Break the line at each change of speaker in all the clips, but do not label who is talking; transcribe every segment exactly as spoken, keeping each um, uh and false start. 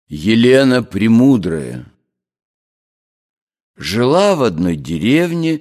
Елена Премудрая. Жила в одной деревне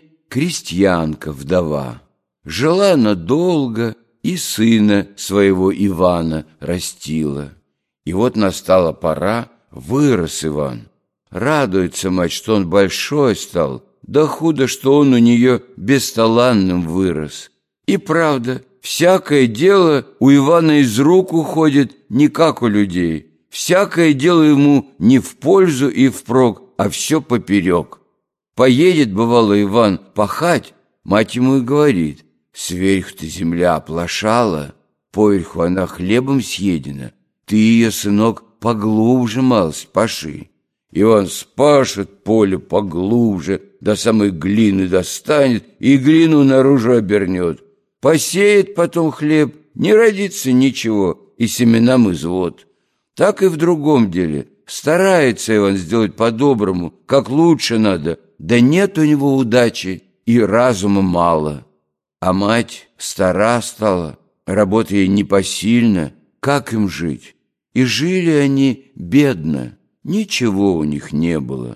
крестьянка-вдова. Жила она долго и сына своего Ивана растила. И вот настала пора, вырос Иван. Радуется мать, что он большой стал, да худо, что он у нее бесталанным вырос. И правда, всякое дело у Ивана из рук уходит не как у людей. Всякое дело ему не в пользу и впрок, а все поперек. Поедет, бывало, Иван пахать, мать ему и говорит: «Сверх ты, земля, оплошала, поверху она хлебом съедена, ты ее, сынок, поглубже малость паши». Иван спашет поле поглубже, до самой глины достанет и глину наружу обернет. Посеет потом хлеб, не родится ничего, и семенам извод. Так и в другом деле. Старается Иван сделать по-доброму, как лучше надо, да нет у него удачи и разума мало. А мать стара стала, работа ей непосильна, как им жить? И жили они бедно, ничего у них не было.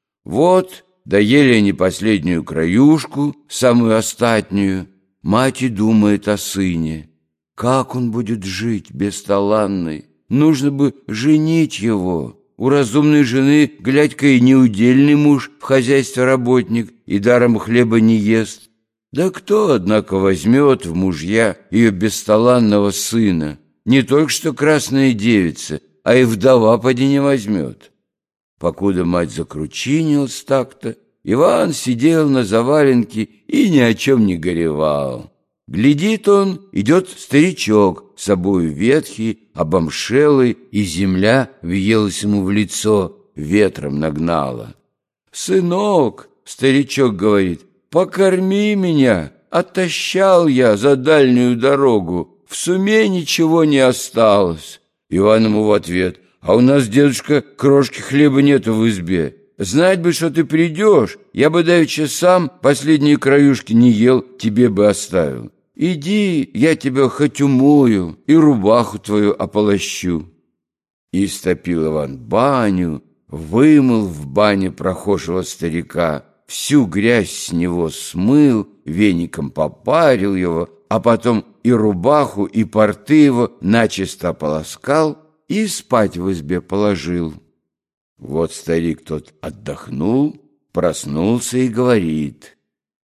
Вот доели они последнюю краюшку, самую остатнюю. Мать и думает о сыне. Как он будет жить, бесталанный? Нужно бы женить его. У разумной жены, глядь-ка, и неудельный муж в хозяйстве работник, и даром хлеба не ест. Да кто, однако, возьмет в мужья ее бесталанного сына? Не только что красная девица, а и вдова поди не возьмет. Покуда мать закручинилась так-то, Иван сидел на заваленке и ни о чем не горевал. Глядит он, идет старичок, с собою ветхий, обомшелый, и земля въелась ему в лицо, ветром нагнала. «Сынок, — старичок говорит, — покорми меня, отощал я за дальнюю дорогу, в суме ничего не осталось». Иван ему в ответ: «А у нас, дедушка, крошки хлеба нету в избе. Знать бы, что ты придешь, я бы давеча сам последние краюшки не ел, тебе бы оставил. Иди, я тебя хоть умою и рубаху твою ополощу». И истопил Иван баню, вымыл в бане прохожего старика, всю грязь с него смыл, веником попарил его, а потом и рубаху, и порты его начисто ополоскал и спать в избе положил. Вот старик тот отдохнул, проснулся и говорит: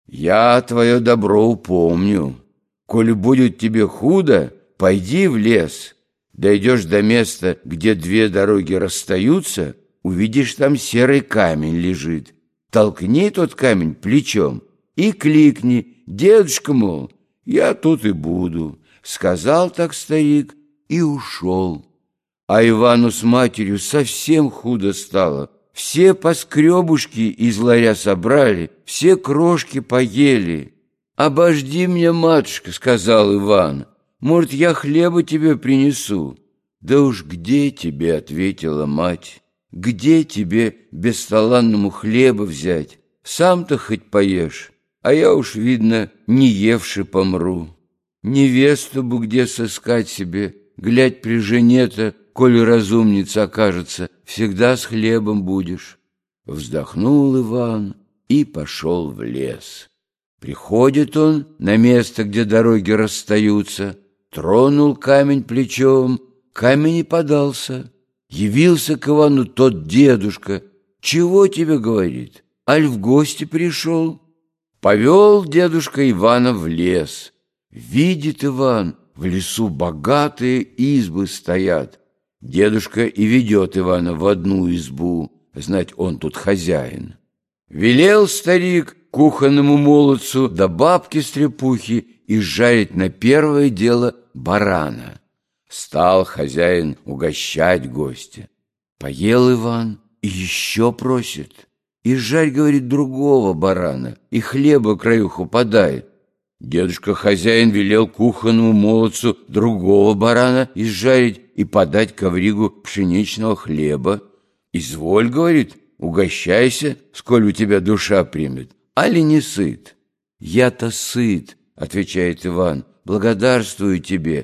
«Я твое добро упомню. Коли будет тебе худо, пойди в лес. Дойдешь до места, где две дороги расстаются, увидишь, там серый камень лежит. Толкни тот камень плечом и кликни: дедушка, мол, я тут и буду». Сказал так старик и ушел. А Ивану с матерью совсем худо стало. Все поскребушки из ларя собрали, все крошки поели. «Обожди меня, матушка, — сказал Иван, — может, я хлеба тебе принесу». «Да уж где тебе, — ответила мать, — где тебе бесталанному хлеба взять? Сам-то хоть поешь, а я уж, видно, не евши помру. Невесту бы где сыскать себе, глядь при жене-то, коли разумница окажется, всегда с хлебом будешь». Вздохнул Иван и пошел в лес. Приходит он на место, где дороги расстаются, тронул камень плечом, камень и подался. Явился к Ивану тот дедушка. «Чего тебе, — говорит, — аль в гости пришел?» Повел дедушка Ивана в лес. Видит Иван, в лесу богатые избы стоят. Дедушка и ведет Ивана в одну избу, знать, он тут хозяин. Велел старик кухонному молодцу да бабке-стрепухе изжарить на первое дело барана. Стал хозяин угощать гостя. Поел Иван и еще просит. «Изжарь, — говорит, — другого барана, и хлеба краюху подай». Дедушка-хозяин велел кухонному молодцу другого барана изжарить и подать ковригу пшеничного хлеба. «Изволь, — говорит, — угощайся, сколь у тебя душа примет, али не сыт?» «Я-то сыт, — отвечает Иван, — благодарствую тебе.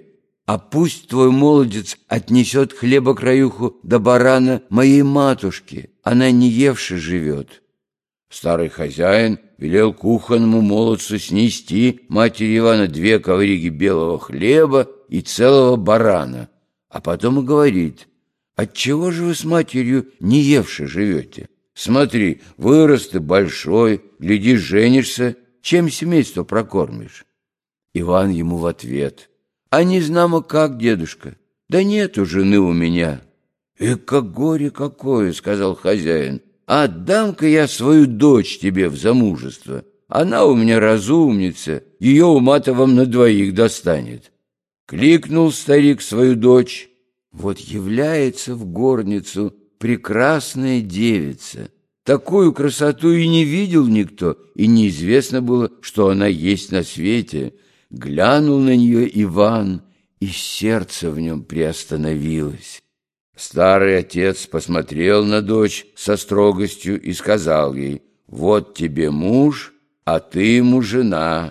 а пусть твой молодец отнесет хлеба-краюху до барана моей матушке, она не евши живет». Старый хозяин велел кухонному молодцу снести матери Ивана две ковриги белого хлеба и целого барана, а потом и говорит: «Отчего же вы с матерью не евши живете? Смотри, вырос ты большой, глядишь, женишься, чем семейство прокормишь?» Иван ему в ответ: «А не знамо как, дедушка, да нету жены у меня». «Эка горе какое!» — сказал хозяин. «Отдам-ка я свою дочь тебе в замужество. Она у меня разумница, ее ума-то вам на двоих достанет». Кликнул старик свою дочь. Вот является в горницу прекрасная девица. Такую красоту и не видел никто, и неизвестно было, что она есть на свете. Глянул на нее Иван, и сердце в нем приостановилось. Старый отец посмотрел на дочь со строгостью и сказал ей: «Вот тебе муж, а ты ему жена».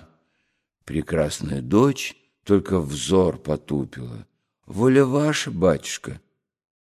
Прекрасная дочь только взор потупила. «Воля ваша, батюшка».